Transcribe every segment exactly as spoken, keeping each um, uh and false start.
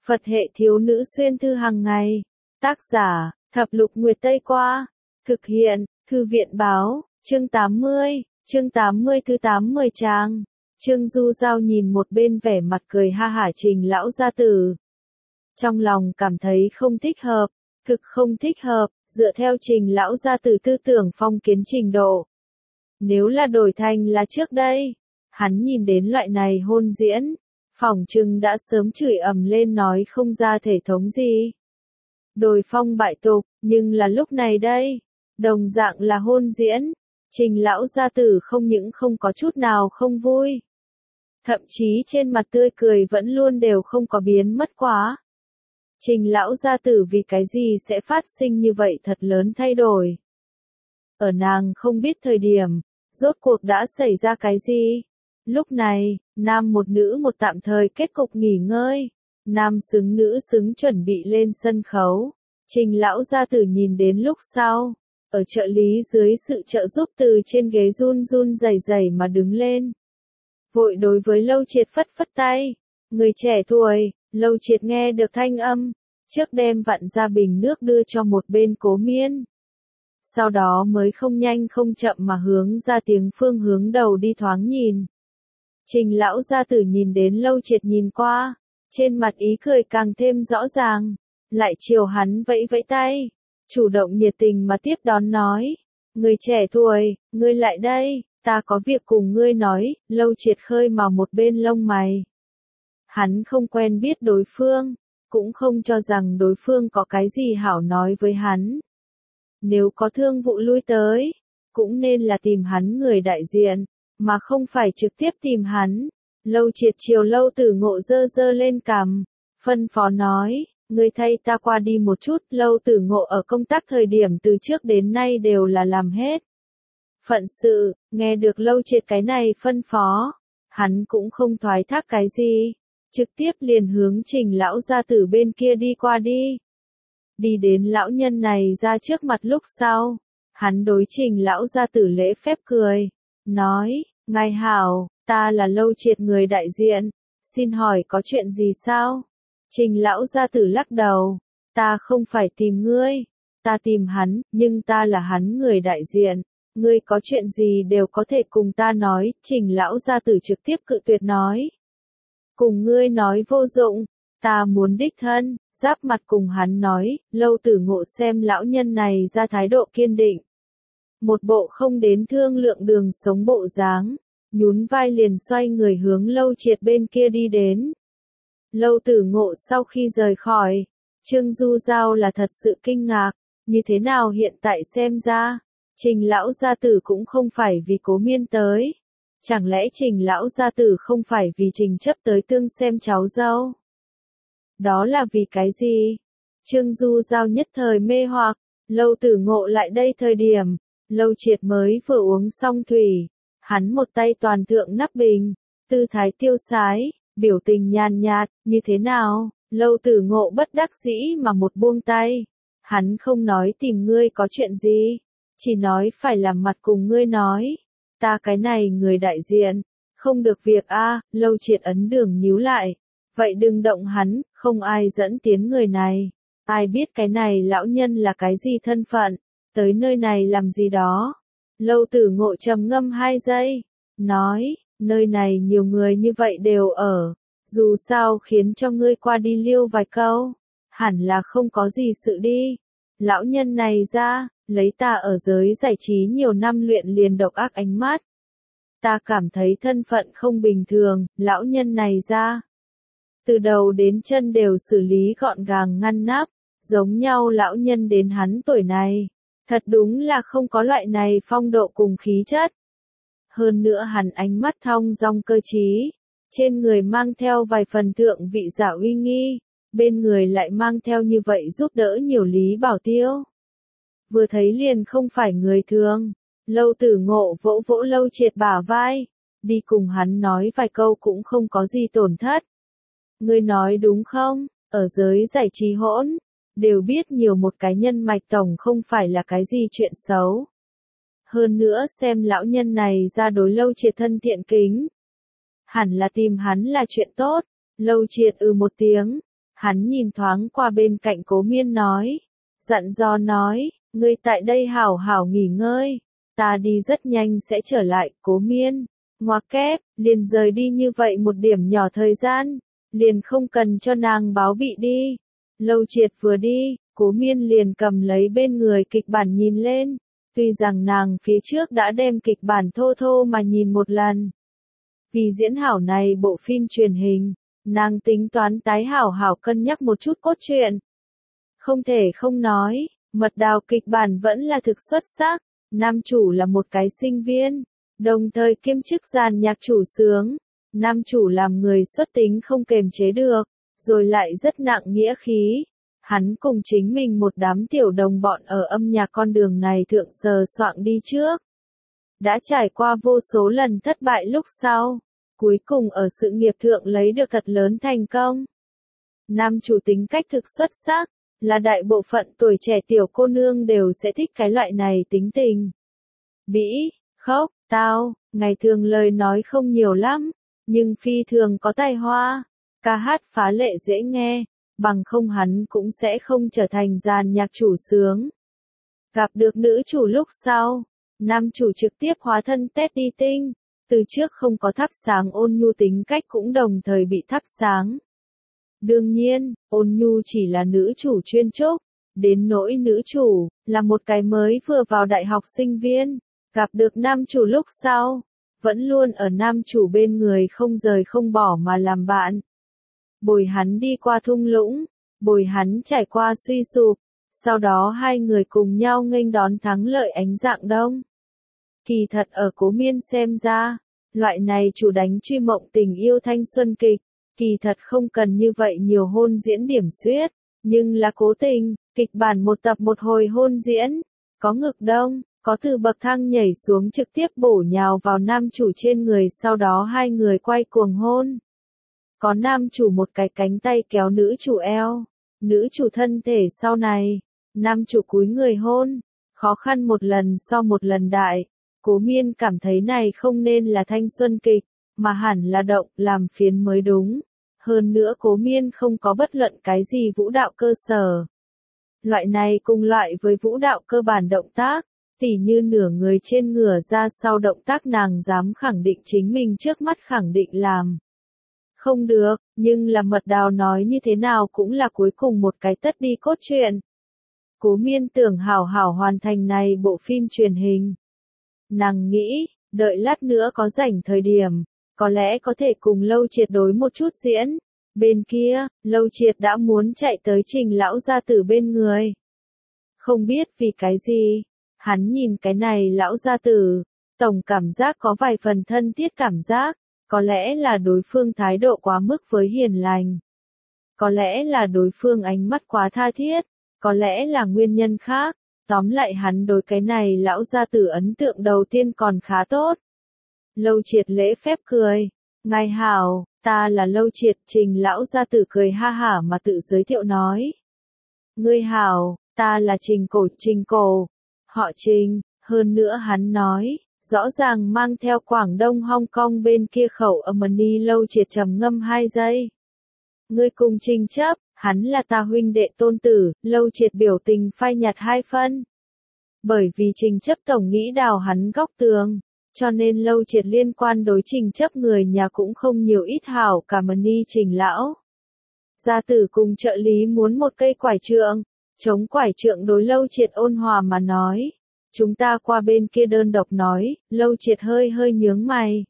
Phật hệ thiếu nữ xuyên thư hàng ngày. Tác giả, Thập Lục Nguyệt Tây Qua. Thực hiện, Thư viện Báo, chương tám mươi, chương tám mươi thứ tám mươi trang. Trương Du Giao nhìn một bên vẻ mặt cười ha hả Trình lão gia tử. Trong lòng cảm thấy không thích hợp, thực không thích hợp, dựa theo Trình lão gia tử tư tưởng phong kiến trình độ. Nếu là đổi thành là trước đây, hắn nhìn đến loại này hôn diễn, phỏng chừng đã sớm chửi ầm lên nói không ra thể thống gì. Đồi phong bại tục, nhưng là lúc này đây, đồng dạng là hôn diễn, Trình lão gia tử không những không có chút nào không vui. Thậm chí trên mặt tươi cười vẫn luôn đều không có biến mất quá. Trình lão gia tử vì cái gì sẽ phát sinh như vậy thật lớn thay đổi. Ở nàng không biết thời điểm, rốt cuộc đã xảy ra cái gì. Lúc này, nam một nữ một tạm thời kết cục nghỉ ngơi. Nam xứng nữ xứng chuẩn bị lên sân khấu. Trình lão gia tử nhìn đến lúc sau. Ở trợ lý dưới sự trợ giúp từ trên ghế run run rẩy rẩy mà đứng lên. Vội đối với Lâu Triệt phất phất tay. Người trẻ tuổi, Lâu Triệt nghe được thanh âm. Trước đem vặn ra bình nước đưa cho một bên Cố Miên. Sau đó mới không nhanh không chậm mà hướng ra tiếng phương hướng đầu đi thoáng nhìn. Trình lão gia tử nhìn đến Lâu Triệt nhìn qua. Trên mặt ý cười càng thêm rõ ràng. Lại chiều hắn vẫy vẫy tay. Chủ động nhiệt tình mà tiếp đón nói. Người trẻ tuổi, ngươi lại đây, ta có việc cùng ngươi nói. Lâu Triệt khơi mào một bên lông mày. Hắn không quen biết đối phương, cũng không cho rằng đối phương có cái gì hảo nói với hắn. Nếu có thương vụ lui tới, cũng nên là tìm hắn người đại diện, mà không phải trực tiếp tìm hắn. Lâu Triệt chiều Lâu Tử Ngộ dơ dơ lên cằm, phân phó nói, ngươi thay ta qua đi một chút. Lâu Tử Ngộ ở công tác thời điểm từ trước đến nay đều là làm hết phận sự, nghe được Lâu Triệt cái này phân phó, hắn cũng không thoái thác cái gì, trực tiếp liền hướng Trình lão gia tử bên kia đi qua đi. Đi đến lão nhân này ra trước mặt lúc sau, hắn đối Trình lão gia tử lễ phép cười, nói, ngài hảo, ta là Lâu Triệt người đại diện, xin hỏi có chuyện gì sao? Trình lão gia tử lắc đầu, ta không phải tìm ngươi, ta tìm hắn, nhưng ta là hắn người đại diện, ngươi có chuyện gì đều có thể cùng ta nói. Trình lão gia tử trực tiếp cự tuyệt nói, cùng ngươi nói vô dụng, ta muốn đích thân, giáp mặt cùng hắn nói. Lâu Tử Ngộ xem lão nhân này ra thái độ kiên định, một bộ không đến thương lượng đường sống bộ dáng, nhún vai liền xoay người hướng Lâu Triệt bên kia đi đến. Lâu Tử Ngộ sau khi rời khỏi, Trương Du Giao là thật sự kinh ngạc, như thế nào hiện tại xem ra, Trình lão gia tử cũng không phải vì Cố Miên tới. Chẳng lẽ Trình lão gia tử không phải vì Trình chấp tới tương xem cháu dâu? Đó là vì cái gì? Trương Du Giao nhất thời mê hoặc. Lâu Tử Ngộ lại đây thời điểm, Lâu Triệt mới vừa uống xong thủy, hắn một tay toàn thượng nắp bình, tư thái tiêu sái, biểu tình nhàn nhạt, như thế nào? Lâu Tử Ngộ bất đắc dĩ mà một buông tay, hắn không nói tìm ngươi có chuyện gì, chỉ nói phải làm mặt cùng ngươi nói, ta cái này người đại diện, không được việc a. À. Lâu Triệt ấn đường nhíu lại, vậy đừng động hắn, không ai dẫn tiến người này, ai biết cái này lão nhân là cái gì thân phận, tới nơi này làm gì đó. Lâu Tử Ngộ trầm ngâm hai giây, nói, nơi này nhiều người như vậy đều ở, dù sao khiến cho ngươi qua đi liêu vài câu, hẳn là không có gì sự đi. Lão nhân này ra, lấy ta ở giới giải trí nhiều năm luyện liền độc ác ánh mắt. Ta cảm thấy thân phận không bình thường. Lão nhân này ra, từ đầu đến chân đều xử lý gọn gàng ngăn nắp, giống nhau lão nhân đến hắn tuổi này, thật đúng là không có loại này phong độ cùng khí chất. Hơn nữa hắn ánh mắt thong dong cơ trí, trên người mang theo vài phần thượng vị giả uy nghi, bên người lại mang theo như vậy giúp đỡ nhiều Lý Bảo Tiêu. Vừa thấy liền không phải người thường. Lâu Tử Ngộ vỗ vỗ Lâu Triệt bả vai, đi cùng hắn nói vài câu cũng không có gì tổn thất. Ngươi nói đúng không? Ở giới giải trí hỗn, đều biết nhiều một cái nhân mạch tổng không phải là cái gì chuyện xấu. Hơn nữa xem lão nhân này ra đối Lâu Triệt thân thiện kính, hẳn là tìm hắn là chuyện tốt. Lâu Triệt ừ một tiếng, Hắn nhìn thoáng qua bên cạnh Cố Miên nói, dặn dò nói, ngươi tại đây hảo hảo nghỉ ngơi, ta đi rất nhanh sẽ trở lại. Cố Miên, ngoặc kép, liền rời đi như vậy một điểm nhỏ thời gian, liền không cần cho nàng báo bị đi. Lâu Triệt vừa đi, Cố Miên liền cầm lấy bên người kịch bản nhìn lên, tuy rằng nàng phía trước đã đem kịch bản thô thô mà nhìn một lần. Vì diễn hảo này bộ phim truyền hình, nàng tính toán tái hảo hảo cân nhắc một chút cốt truyện. Không thể không nói, Mật Đào kịch bản vẫn là thực xuất sắc, nam chủ là một cái sinh viên, đồng thời kiêm chức dàn nhạc chủ xướng, nam chủ làm người xuất tính không kềm chế được, rồi lại rất nặng nghĩa khí. Hắn cùng chính mình một đám tiểu đồng bọn ở âm nhạc con đường này thượng sờ soạng đi trước. Đã trải qua vô số lần thất bại lúc sau, cuối cùng ở sự nghiệp thượng lấy được thật lớn thành công. Nam chủ tính cách thực xuất sắc, là đại bộ phận tuổi trẻ tiểu cô nương đều sẽ thích cái loại này tính tình. Bĩ, khóc, tao, ngày thường lời nói không nhiều lắm, nhưng phi thường có tài hoa, ca hát phá lệ dễ nghe, bằng không hắn cũng sẽ không trở thành dàn nhạc chủ xướng. Gặp được nữ chủ lúc sau, nam chủ trực tiếp hóa thân Teddy Tinh, từ trước không có thắp sáng ôn nhu tính cách cũng đồng thời bị thắp sáng. Đương nhiên, ôn nhu chỉ là nữ chủ chuyên trúc, đến nỗi nữ chủ, là một cái mới vừa vào đại học sinh viên, gặp được nam chủ lúc sau, vẫn luôn ở nam chủ bên người không rời không bỏ mà làm bạn. Bồi hắn đi qua thung lũng, bồi hắn trải qua suy sụp, sau đó hai người cùng nhau nghênh đón thắng lợi ánh rạng đông. Kỳ thật ở Cố Miên xem ra, loại này chủ đánh truy mộng tình yêu thanh xuân kịch, kỳ thật không cần như vậy nhiều hôn diễn điểm xuyết, nhưng là cố tình, kịch bản một tập một hồi hôn diễn, có ngực đông, có từ bậc thang nhảy xuống trực tiếp bổ nhào vào nam chủ trên người sau đó hai người quay cuồng hôn. Có nam chủ một cái cánh tay kéo nữ chủ eo, nữ chủ thân thể sau này, nam chủ cúi người hôn, khó khăn một lần so một lần đại. Cố Miên cảm thấy này không nên là thanh xuân kịch, mà hẳn là động làm phiến mới đúng. Hơn nữa Cố Miên không có bất luận cái gì vũ đạo cơ sở. Loại này cùng loại với vũ đạo cơ bản động tác, tỉ như nửa người trên ngửa ra sau động tác nàng dám khẳng định chính mình trước mắt khẳng định làm. Không được, nhưng là Mật Đào nói như thế nào cũng là cuối cùng một cái tất đi cốt truyện. Cố Miên tưởng hảo hảo hoàn thành này bộ phim truyền hình. Nàng nghĩ, đợi lát nữa có rảnh thời điểm, có lẽ có thể cùng Lâu Triệt đối một chút diễn. Bên kia, Lâu Triệt đã muốn chạy tới Trình lão gia tử bên người. Không biết vì cái gì, hắn nhìn cái này lão gia tử, tổng cảm giác có vài phần thân thiết cảm giác, có lẽ là đối phương thái độ quá mức với hiền lành. Có lẽ là đối phương ánh mắt quá tha thiết, có lẽ là nguyên nhân khác. Tóm lại hắn đối cái này lão gia tử ấn tượng đầu tiên còn khá tốt. Lâu Triệt lễ phép cười, ngài hảo, ta là Lâu Triệt. Trình lão gia tử cười ha hả mà tự giới thiệu nói. Ngươi hảo, ta là Trình Cổ. Trình Cổ, họ Trình, hơn nữa hắn nói, rõ ràng mang theo Quảng Đông Hong Kong bên kia khẩu âm đi. Lâu Triệt trầm ngâm hai giây. Ngươi cùng Trình chấp, hắn là ta huynh đệ tôn tử. Lâu Triệt biểu tình phai nhạt hai phân. Bởi vì Trình chấp tổng nghĩ đào hắn góc tường, cho nên Lâu Triệt liên quan đối Trình chấp người nhà cũng không nhiều ít hảo cảm ơn đi Trình lão. Gia tử cùng trợ lý muốn một cây quải trượng, chống quải trượng đối Lâu Triệt ôn hòa mà nói. Chúng ta qua bên kia đơn độc nói. Lâu Triệt hơi hơi nhướng mày.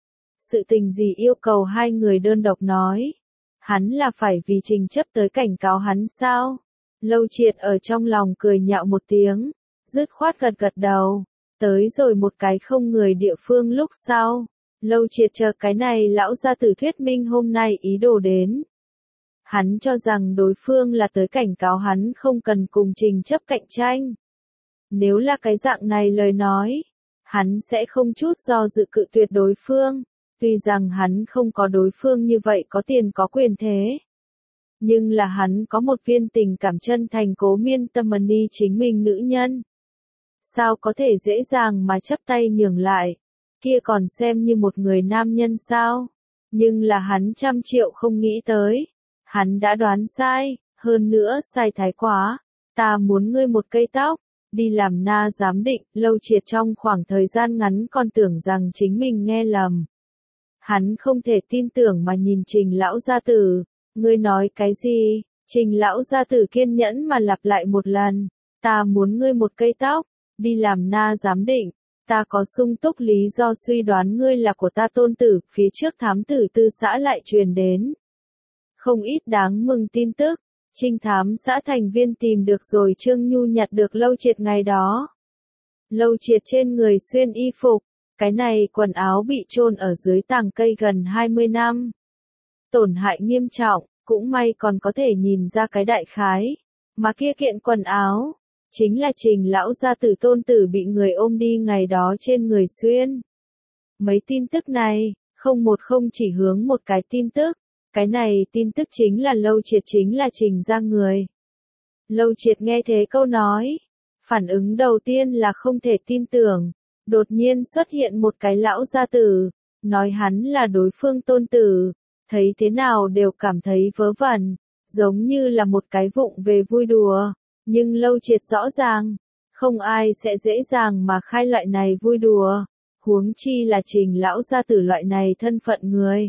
Sự tình gì yêu cầu hai người đơn độc nói? Hắn là phải vì Trình chấp tới cảnh cáo hắn sao? Lâu Triệt ở trong lòng cười nhạo một tiếng, dứt khoát gật gật đầu. Tới rồi một cái không người địa phương lúc sau, Lâu Triệt chờ cái này lão gia tử thuyết minh hôm nay ý đồ đến. Hắn cho rằng đối phương là tới cảnh cáo hắn không cần cùng Trình chấp cạnh tranh. Nếu là cái dạng này lời nói, hắn sẽ không chút do dự cự tuyệt đối phương. Tuy rằng hắn không có đối phương như vậy có tiền có quyền thế. Nhưng là hắn có một viên tình cảm chân thành Cố Miên tâm ân đi chính mình nữ nhân. Sao có thể dễ dàng mà chấp tay nhường lại, kia còn xem như một người nam nhân sao? Nhưng là hắn trăm triệu không nghĩ tới. Hắn đã đoán sai, hơn nữa sai thái quá. Ta muốn ngươi một cây tóc, đi làm na giám định. Lâu Triệt trong khoảng thời gian ngắn còn tưởng rằng chính mình nghe lầm. Hắn không thể tin tưởng mà nhìn Trình lão gia tử. Ngươi nói cái gì? Trình lão gia tử kiên nhẫn mà lặp lại một lần. Ta muốn ngươi một cây tóc, đi làm na giám định. Ta có sung túc lý do suy đoán ngươi là của ta tôn tử. Phía trước thám tử tư xã lại truyền đến không ít đáng mừng tin tức. Trinh thám xã thành viên tìm được rồi Trương Nhu nhặt được Lâu Triệt ngày đó. Lâu Triệt trên người xuyên y phục, cái này quần áo bị chôn ở dưới tàng cây gần hai mươi năm. Tổn hại nghiêm trọng, cũng may còn có thể nhìn ra cái đại khái. Mà kia kiện quần áo, chính là Trình lão gia tử tôn tử bị người ôm đi ngày đó trên người xuyên. Mấy tin tức này, không một không chỉ hướng một cái tin tức. Cái này tin tức chính là Lâu Triệt chính là Trình gia người. Lâu Triệt nghe thế câu nói, phản ứng đầu tiên là không thể tin tưởng. Đột nhiên xuất hiện một cái lão gia tử, nói hắn là đối phương tôn tử, thấy thế nào đều cảm thấy vớ vẩn, giống như là một cái vụng về vui đùa. Nhưng Lâu Triệt rõ ràng, không ai sẽ dễ dàng mà khai loại này vui đùa, huống chi là Trình lão gia tử loại này thân phận người.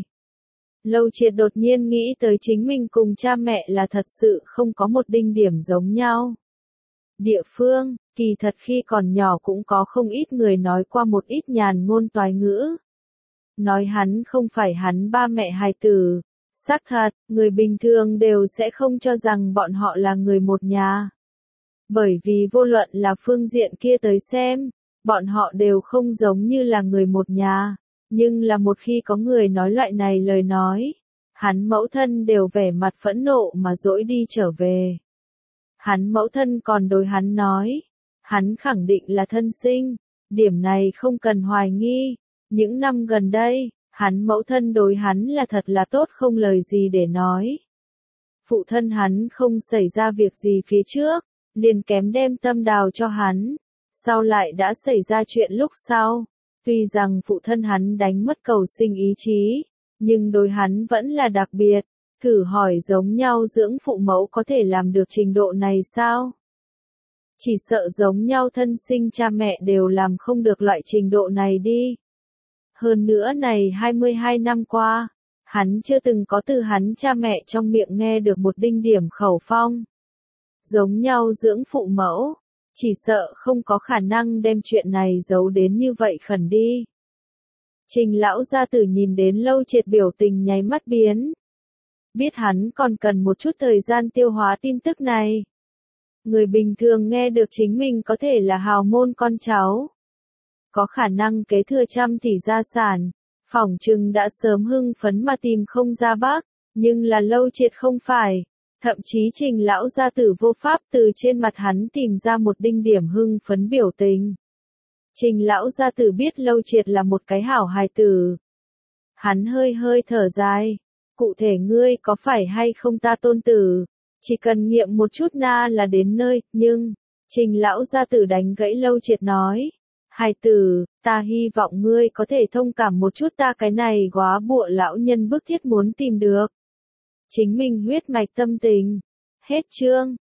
Lâu Triệt đột nhiên nghĩ tới chính mình cùng cha mẹ là thật sự không có một đinh điểm giống nhau. Địa phương, kỳ thật khi còn nhỏ cũng có không ít người nói qua một ít nhàn ngôn toái ngữ. Nói hắn không phải hắn ba mẹ hài tử. Xác thật, người bình thường đều sẽ không cho rằng bọn họ là người một nhà. Bởi vì vô luận là phương diện kia tới xem, bọn họ đều không giống như là người một nhà. Nhưng là một khi có người nói loại này lời nói, hắn mẫu thân đều vẻ mặt phẫn nộ mà dỗi đi trở về. Hắn mẫu thân còn đối hắn nói, hắn khẳng định là thân sinh, điểm này không cần hoài nghi. Những năm gần đây, hắn mẫu thân đối hắn là thật là tốt không lời gì để nói. Phụ thân hắn không xảy ra việc gì phía trước, liền kém đem tâm đào cho hắn, sau lại đã xảy ra chuyện lúc sau. Tuy rằng phụ thân hắn đánh mất cầu sinh ý chí, nhưng đối hắn vẫn là đặc biệt. Thử hỏi giống nhau dưỡng phụ mẫu có thể làm được trình độ này sao? Chỉ sợ giống nhau thân sinh cha mẹ đều làm không được loại trình độ này đi. Hơn nữa này hai mươi hai năm qua, hắn chưa từng có từ hắn cha mẹ trong miệng nghe được một đinh điểm khẩu phong. Giống nhau dưỡng phụ mẫu, chỉ sợ không có khả năng đem chuyện này giấu đến như vậy khẩn đi. Trình lão gia tử nhìn đến Lâu Triệt biểu tình nháy mắt biến. Biết hắn còn cần một chút thời gian tiêu hóa tin tức này. Người bình thường nghe được chính mình có thể là hào môn con cháu. Có khả năng kế thừa trăm tỷ gia sản, phỏng chừng đã sớm hưng phấn mà tìm không ra bác, nhưng là Lâu Triệt không phải. Thậm chí Trình lão gia tử vô pháp từ trên mặt hắn tìm ra một đinh điểm hưng phấn biểu tình. Trình lão gia tử biết Lâu Triệt là một cái hảo hài tử. Hắn hơi hơi thở dài. Cụ thể ngươi có phải hay không ta tôn tử, chỉ cần nghiệm một chút na là đến nơi, nhưng, Trình lão gia tử đánh gãy Lâu Triệt nói. Hài tử, ta hy vọng ngươi có thể thông cảm một chút ta cái này góa bụa lão nhân bức thiết muốn tìm được. Chính mình huyết mạch tâm tình. Hết chương.